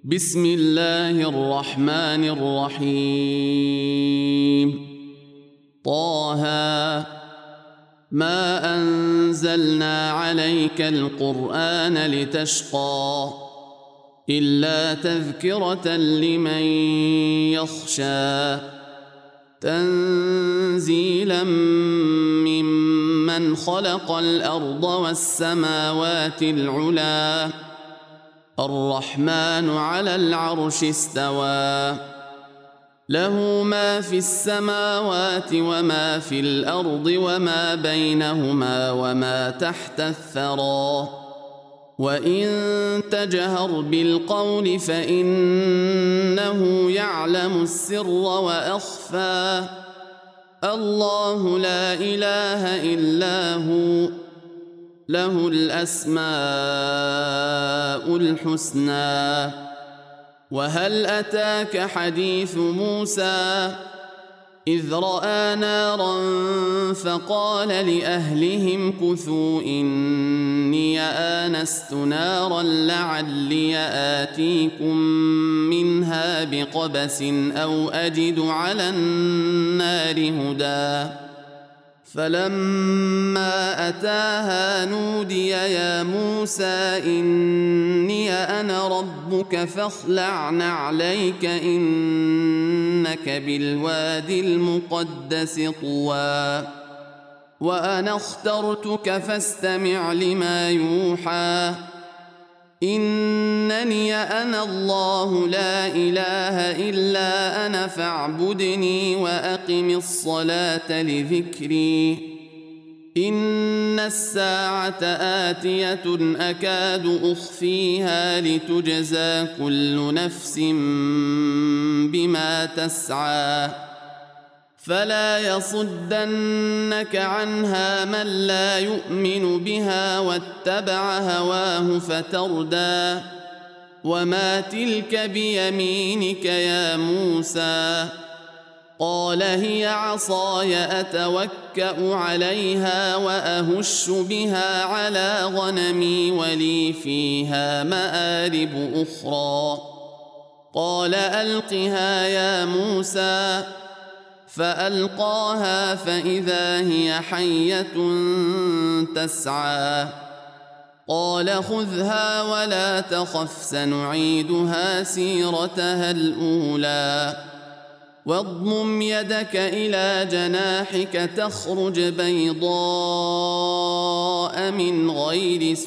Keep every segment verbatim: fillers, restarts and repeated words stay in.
بسم الله الرحمن الرحيم. طه ما أنزلنا عليك القرآن لتشقى إلا تذكرة لمن يخشى تنزيلا ممن خلق الأرض والسماوات العلى الرحمن على العرش استوى له ما في السماوات وما في الأرض وما بينهما وما تحت الثرى وإن تجهر بالقول فإنه يعلم السر وأخفى الله لا إله إلا هو له الأسماء الحسنى. وهل أتاك حديث موسى إذ رأى نارا فقال لأهلهم كثوا إني آنست نارا لعلي آتيكم منها بقبس أو أجد على النار هدى فلما أتاها نودي يا موسى إني أنا ربك فاخلع نعليك إنك بالوادي المقدس طوى وأنا اخترتك فاستمع لما يوحى إنني أنا الله لا إله إلا أنا فاعبدني وأقم الصلاة لذكري إن الساعة آتية أكاد أخفيها لتجزى كل نفس بما تسعى فلا يصدنك عنها من لا يؤمن بها واتبع هواه فتردى وما تلك بيمينك يا موسى قال هي عصاي أتوكأ عليها وأهش بها على غنمي ولي فيها مآرب أخرى قال ألقها يا موسى فألقاها فإذا هي حية تسعى قال خذها ولا تخف سنعيدها سيرتها الأولى واضمم يدك إلى جناحك تخرج بيضاء من غير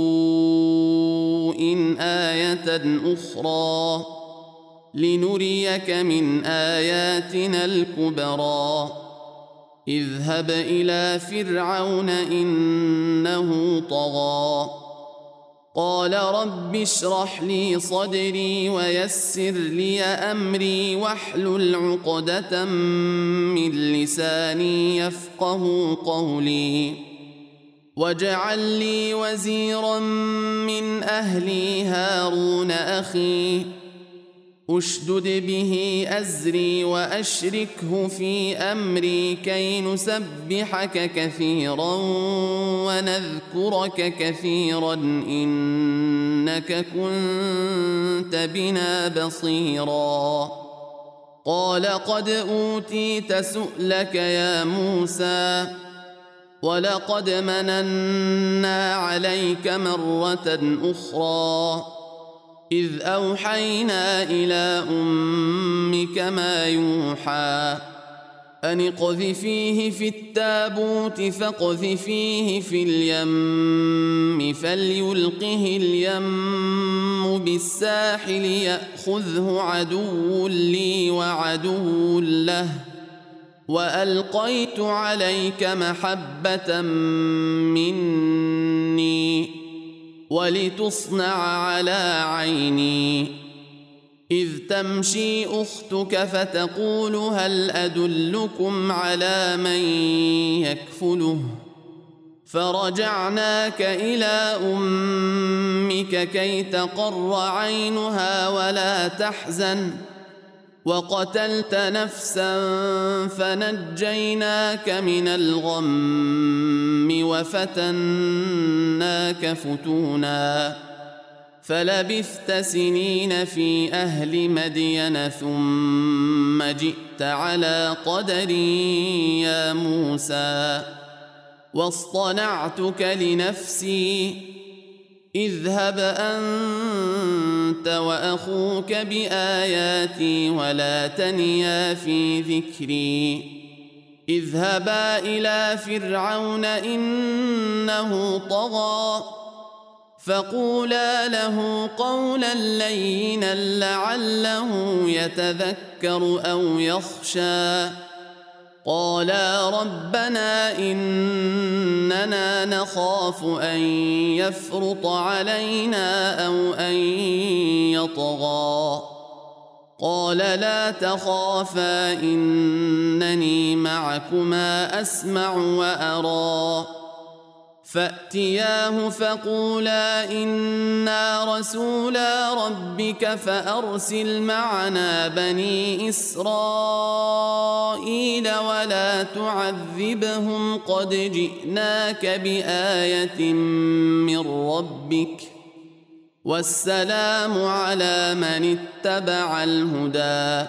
سوء آية أخرى لنريك من آياتنا الكبرى اذهب إلى فرعون إنه طغى قال رب اشرح لي صدري ويسر لي أمري واحلل عقدة من لساني يفقه قولي واجعل لي وزيرا من أهلي هارون أخي أشدد به أزري وأشركه في أمري كي نسبحك كثيرا ونذكرك كثيرا إنك كنت بنا بصيرا قال قد أوتيت سؤلك يا موسى ولقد مننا عليك مرة أخرى إذ أوحينا إلى أمك ما يوحى أن اقذفيه في التابوت فاقذفيه في اليم فليلقه اليم بالساحل يأخذه عدو لي وعدو له وألقيت عليك محبة مني ولتصنع على عيني إذ تمشي أختك فتقول هل أدلكم على من يكفله فرجعناك إلى أمك كي تقر عينها ولا تحزن وقتلت نفسا فنجيناك من الغم وفتناك فتونا فلبثت سنين في أهل مدين ثم جئت على قدري يا موسى واصطنعتك لنفسي اذهب أنت وأخوك بآياتي ولا تنيا في ذكري اذهبا إلى فرعون إنه طغى فقولا له قولا لينا لعله يتذكر أو يخشى قالا ربنا إننا نخاف أن يفرط علينا أو أن يطغى قال لا تخافا إنني معكما أسمع وأرى فأتياه فقولا إنا رسولا ربك فأرسل معنا بني إسرائيل ولا تعذبهم قد جئناك بآية من ربك والسلام على من اتبع الهدى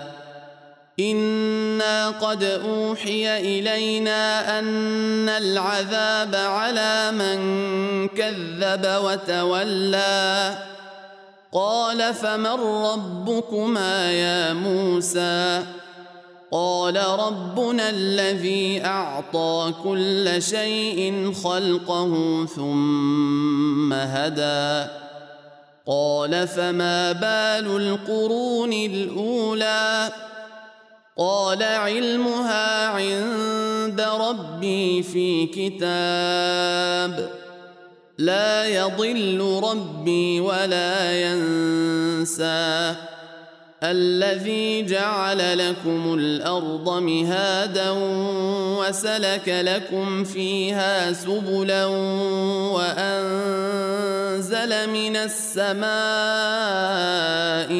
إنا قد أوحي إلينا أن العذاب على من كذب وتولى قال فمن ربكما يا موسى قال ربنا الذي أعطى كل شيء خلقه ثم هدى قال فما بال القرون الأولى قال علمها عند ربي في كتاب لا يضل ربي ولا ينسى الذي جعل لكم الأرض مهادا وسلك لكم فيها سبلا وأنزل من السماء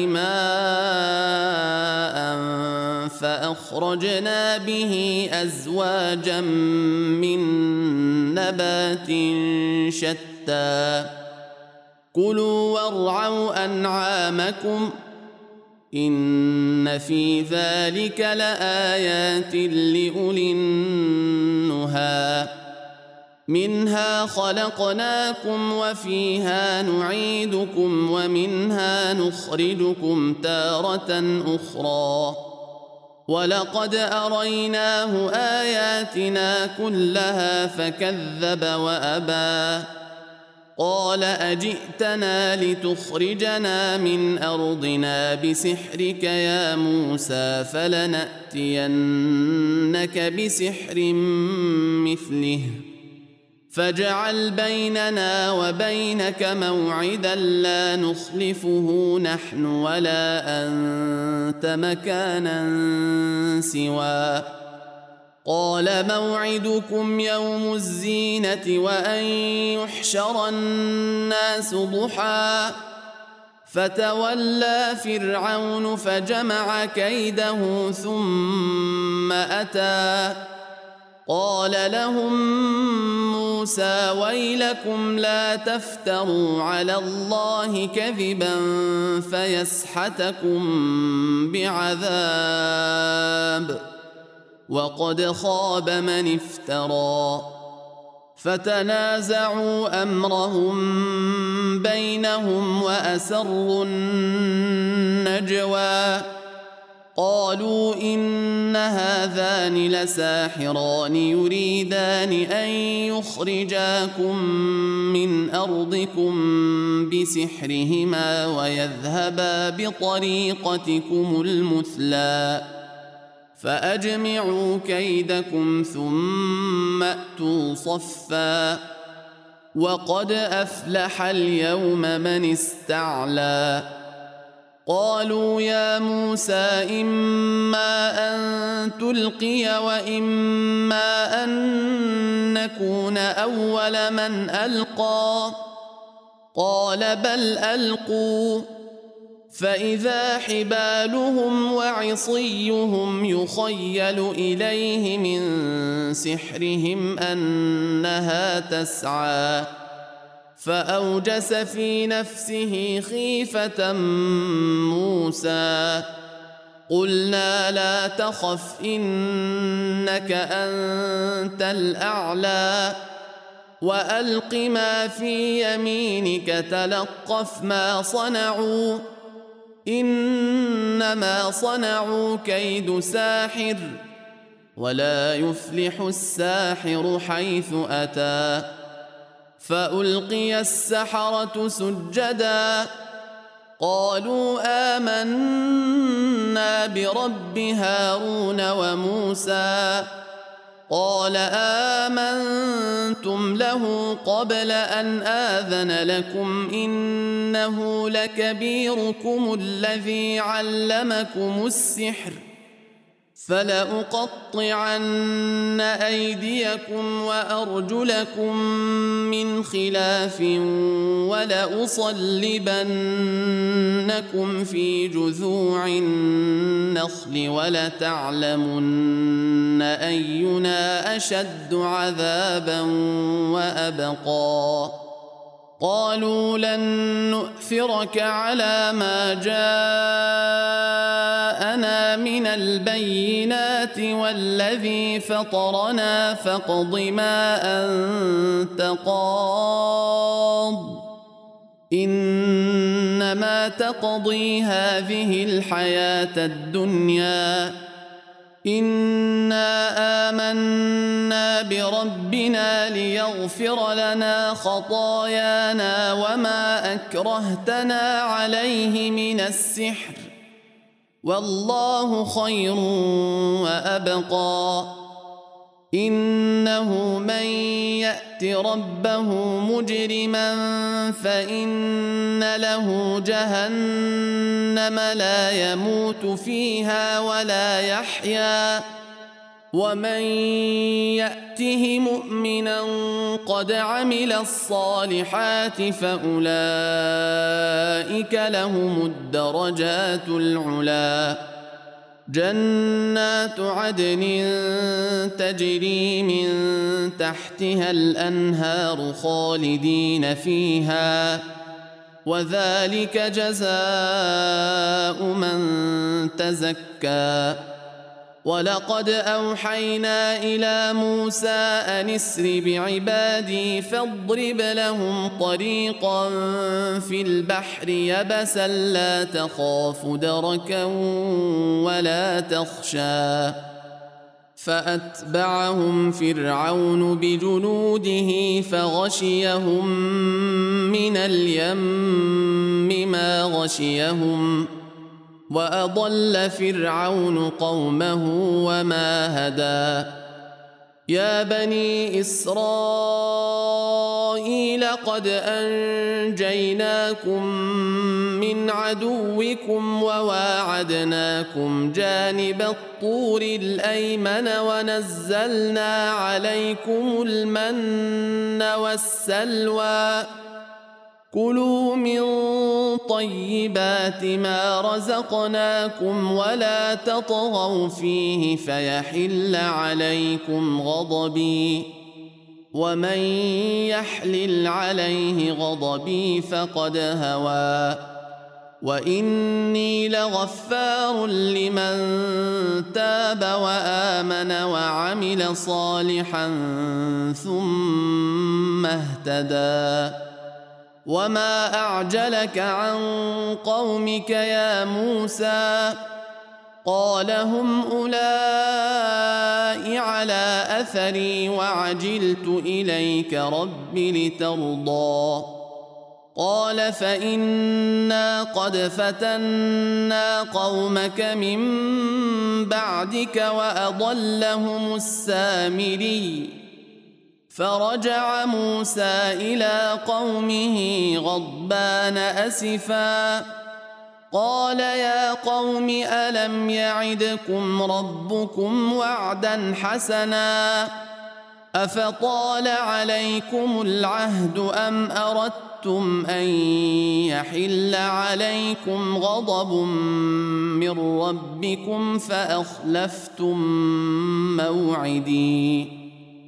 ماء فأخرجنا به أزواجا من نبات شتى كلوا وارعوا أنعامكم إن في ذلك لآيات لأولي النهى منها خلقناكم وفيها نعيدكم ومنها نخرجكم تارة أخرى ولقد أريناه آياتنا كلها فكذب وأبى قال أجئتنا لتخرجنا من أرضنا بسحرك يا موسى فلنأتينك بسحر مثله فاجعل بيننا وبينك موعدا لا نخلفه نحن ولا أنت مكانا سوى قال موعدكم يوم الزينة وأن يحشر الناس ضحى فتولى فرعون فجمع كيده ثم أتى قال لهم موسى ويلكم لا تفتروا على الله كذبا فيسحتكم بعذاب وقد خاب من افترى فتنازعوا أمرهم بينهم وأسروا النجوى قالوا إن هذان لساحران يريدان أن يخرجاكم من أرضكم بسحرهما ويذهبا بطريقتكم المثلى فأجمعوا كيدكم ثم أتوا صفا وقد أفلح اليوم من استعلى قالوا يا موسى إما أن تلقي وإما أن نكون أول من ألقى قال بل ألقوا فإذا حبالهم وعصيهم يخيل إليه من سحرهم أنها تسعى فأوجس في نفسه خيفة موسى قلنا لا تخف إنك أنت الأعلى وألق ما في يمينك تلقف ما صنعوا إنما صنعوا كيد ساحر ولا يفلح الساحر حيث أتى فألقي السحرة سجدا قالوا آمنا برب هارون وموسى قال آمنتم له قبل أن آذن لكم إنه لكبيركم الذي علمكم السحر فلأقطعن أيديكم وأرجلكم من خلاف ولأصلبنكم في جذوع النخل ولتعلمن أينا أشد عذابا وأبقى قالوا لن نؤثرك على ما جاءنا من البينات والذي فطرنا فاقض ما أنت قاض إنما تقضي هذه الحياة الدنيا إنا آمنا بربنا ليغفر لنا خطايانا وما أكرهتنا عليه من السحر والله خير وأبقى إنه من يأت ربه مجرما فإن له جهنم لا يموت فيها ولا يحيا ومن يأته مؤمنا قد عمل الصالحات فأولئك لهم الدرجات العلى جنات عدن تجري من تحتها الأنهار خالدين فيها وذلك جزاء من تزكى ولقد أوحينا إلى موسى أن اسر بعبادي فاضرب لهم طريقا في البحر يبسا لا تخاف دركا ولا تخشى فأتبعهم فرعون بجنوده فغشيهم من اليم ما غشيهم وأضل فرعون قومه وما هدى يا بني إسرائيل قد أنجيناكم من عدوكم وواعدناكم جانب الطور الأيمن ونزلنا عليكم المن والسلوى كلوا من طيبات ما رزقناكم ولا تطغوا فيه فيحل عليكم غضبي ومن يحلل عليه غضبي فقد هوى وإني لغفار لمن تاب وآمن وعمل صالحا ثم اهتدى وما أعجلك عن قومك يا موسى قال هم أولئك على أثري وعجلت إليك رب لترضى قال فإنا قد فتنا قومك من بعدك وأضلهم السامري فرجع موسى إلى قومه غضبان أسفا قال يا قوم ألم يعدكم ربكم وعدا حسنا أفطال عليكم العهد أم أردتم أن يحل عليكم غضب من ربكم فأخلفتم موعدي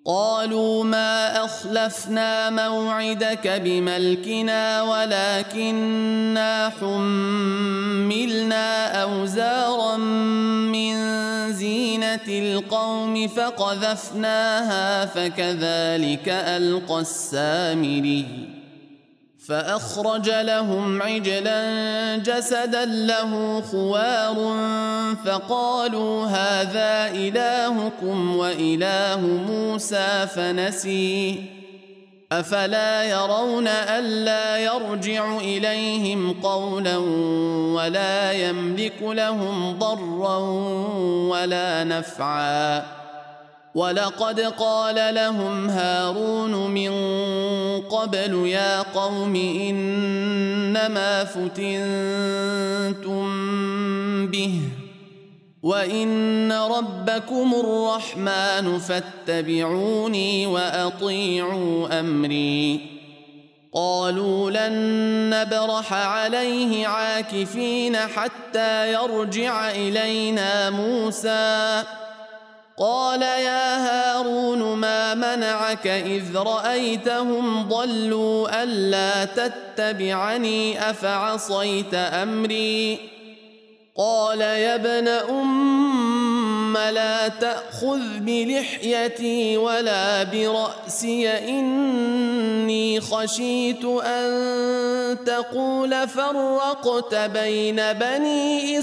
قالوا ما أخلفنا موعدك بملكنا ولكننا حملنا أوزارا من زينة القوم فقذفناها فكذلك ألقى السامري فأخرج لهم عجلا جسدا له خوار فقالوا هذا إلهكم وإله موسى فنسي أفلا يرون ألا يرجع إليهم قولا ولا يملك لهم ضرا ولا نفعا ولقد قال لهم هارون من قبل يا قوم إنما فتنتم به وإن ربكم الرحمن فاتبعوني وأطيعوا أمري قالوا لن نبرح عليه عاكفين حتى يرجع إلينا موسى قال يا هارون ما منعك إذ رأيتهم ضلوا ألا تتبعني أفعصيت أمري قال يا ابن أم لا تأخذ بلحيتي ولا برأسي إني خشيت أن تقول فرقت بين بني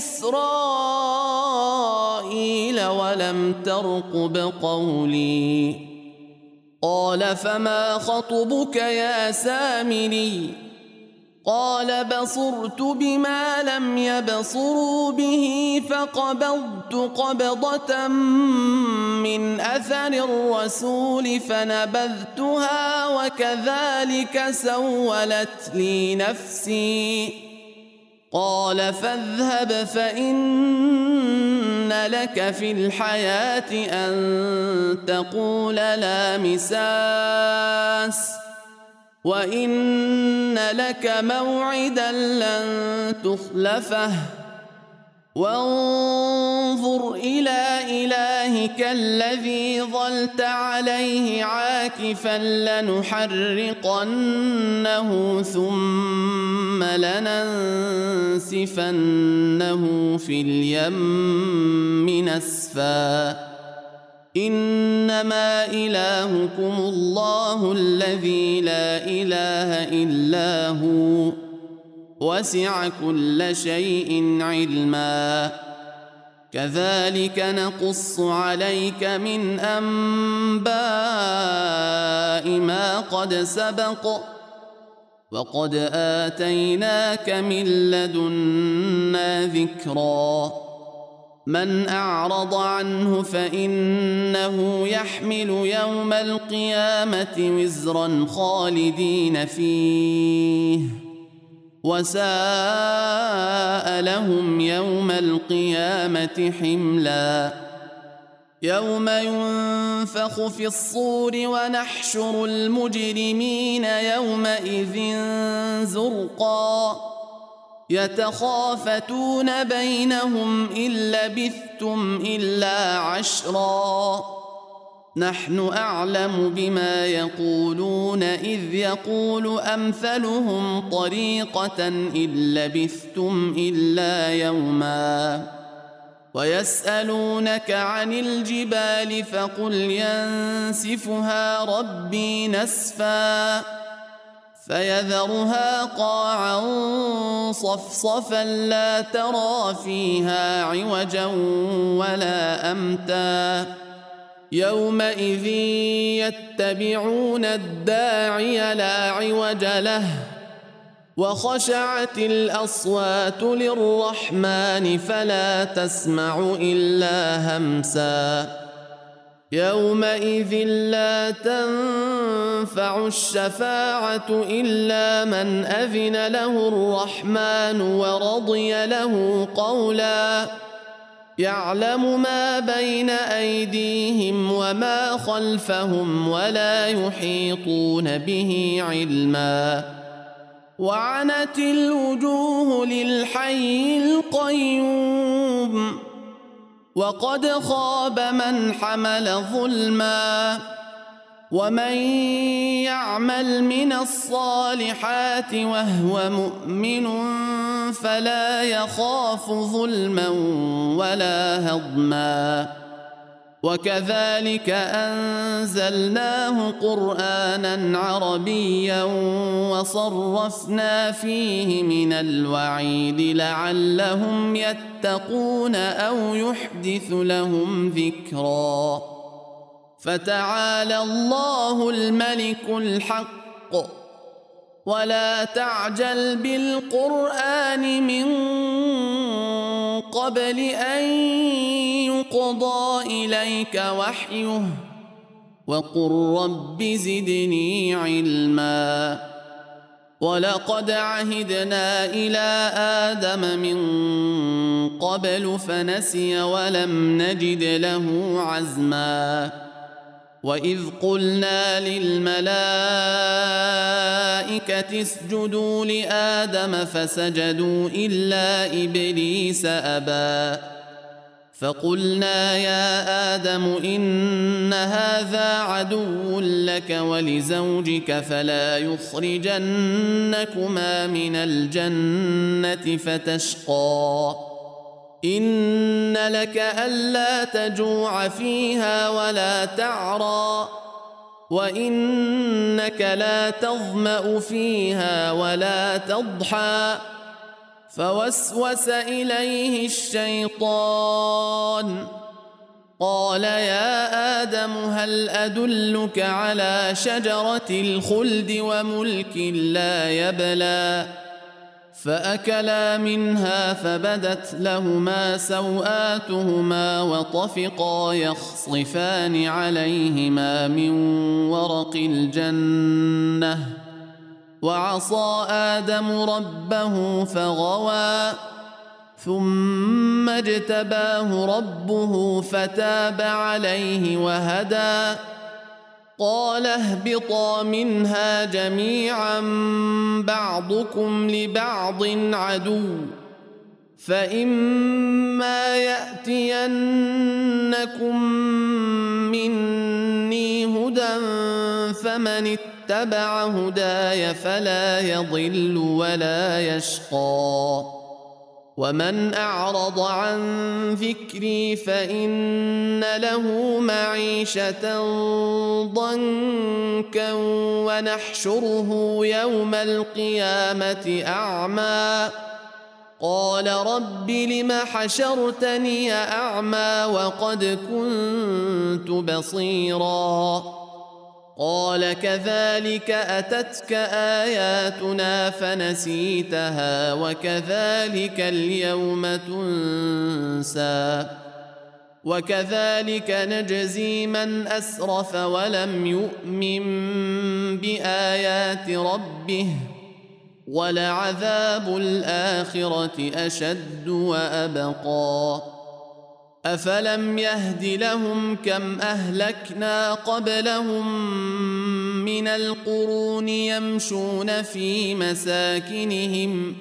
إسرائيل ولم ترقب قولي قال فما خطبك يا سامري قال بصرت بما لم يبصروا به فقبضت قبضة من أثر الرسول فنبذتها وكذلك سولت لي نفسي قال فاذهب فإن لك في الحياة أن تقول لا مساس وإن لك موعدا لن تخلفه وانظر إلى إلهك الذي ظلت عليه عاكفا لنحرقنه ثم لننسفنه في اليم نسفا إنما إلهكم الله الذي لا إله إلا هو وسع كل شيء علما كذلك نقص عليك من أنباء ما قد سبق وقد آتيناك من لدنا ذكرا من أعرض عنه فإنه يحمل يوم القيامة وزرا خالدين فيه وساء لهم يوم القيامة حملا يوم ينفخ في الصور ونحشر المجرمين يومئذ زرقا يتخافتون بينهم إن لبثتم إلا عشرا نحن أعلم بما يقولون إذ يقول أمثلهم طريقة إن لبثتم إلا يوما ويسألونك عن الجبال فقل ينسفها ربي نسفا فيذرها قاعا صفصفا لا ترى فيها عوجا ولا أمتا يومئذ يتبعون الداعي لا عوج له وخشعت الأصوات للرحمن فلا تسمع إلا همسا يومئذ لا تنفع الشفاعة إلا من أذن له الرحمن ورضي له قولا يعلم ما بين أيديهم وما خلفهم ولا يحيطون به علما وعنت الوجوه للحي القيوم وقد خاب من حمل ظلما ومن يعمل من الصالحات وهو مؤمن فلا يخاف ظلما ولا هضما وكذلك أنزلناه قرآنا عربيا وصرفنا فيه من الوعيد لعلهم يتقون أو يحدث لهم ذكرا فتعالى الله الملك الحق ولا تعجل بالقرآن من قبل أن يقضى إليك وحيه وقل رب زدني علما ولقد عهدنا إلى آدم من قبل فنسي ولم نجد له عزما وإذ قلنا للملائكة اسجدوا لآدم فسجدوا إلا إبليس أبى فقلنا يا آدم إن هذا عدو لك ولزوجك فلا يخرجنكما من الجنة فتشقى إن لك ألا تجوع فيها ولا تعرى وإنك لا تظمأ فيها ولا تضحى فوسوس إليه الشيطان قال يا آدم هل أدلك على شجرة الخلد وملك لا يبلى فأكلا منها فبدت لهما سوآتهما وطفقا يخصفان عليهما من ورق الجنة وعصى آدم ربه فغوى ثم اجتباه ربه فتاب عليه وهدى قال اهبطا منها جميعا بعضكم لبعض عدو فإما يأتينكم مني هدى فمن اتبع هداي فلا يضل ولا يشقى ومن أعرض عن ذكري فإن له معيشة ضنكا ونحشره يوم القيامة أعمى قال رب لم حشرتني أعمى وقد كنت بصيرا قال كذلك أتتك آياتنا فنسيتها وكذلك اليوم تنسى وكذلك نجزي من أسرف ولم يؤمن بآيات ربه ولعذاب الآخرة أشد وأبقى أفلم يهد لهم كم أهلكنا قبلهم من القرون يمشون في مساكنهم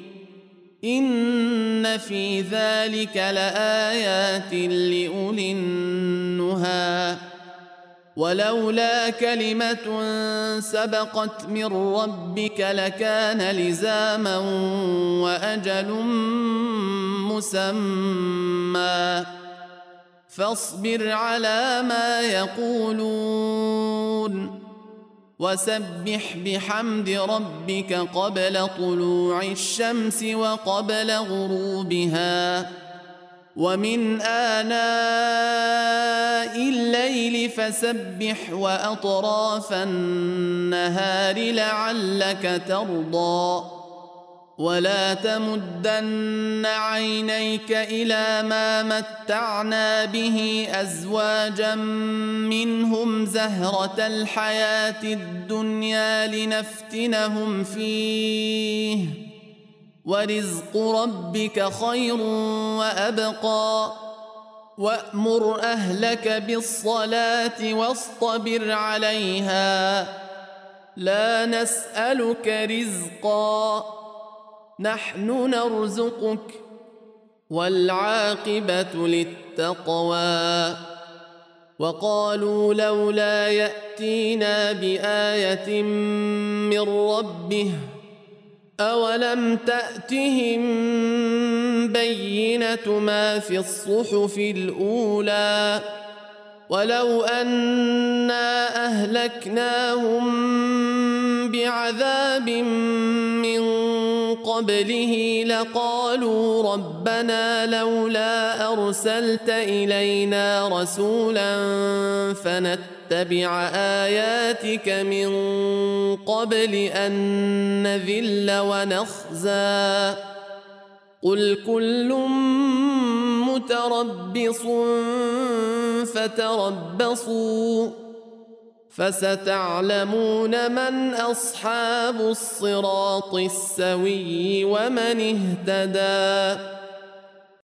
إن في ذلك لآيات لأولي النهى ولولا كلمة سبقت من ربك لكان لزاما وأجل مسمى فاصبر على ما يقولون وسبح بحمد ربك قبل طلوع الشمس وقبل غروبها ومن آناء الليل فسبح وأطراف النهار لعلك ترضى ولا تمدن عينيك إلى ما متعنا به أزواجا منهم زهرة الحياة الدنيا لنفتنهم فيه ورزق ربك خير وأبقى وأمر أهلك بالصلاة واصطبر عليها لا نسألك رزقا نحن نرزقك والعاقبة للتقوى وقالوا لولا يأتي يأتينا بآية من ربه أولم تأتهم بينة ما في الصحف الأولى ولو أنا أهلكناهم بعذاب من قبله لقالوا ربنا لولا أرسلت إلينا رسولا فنتبع آياتك من قبل أن نذل ونخزى قل كل متربص فتربصوا فستعلمون من أصحاب الصراط السوي ومن اهتدى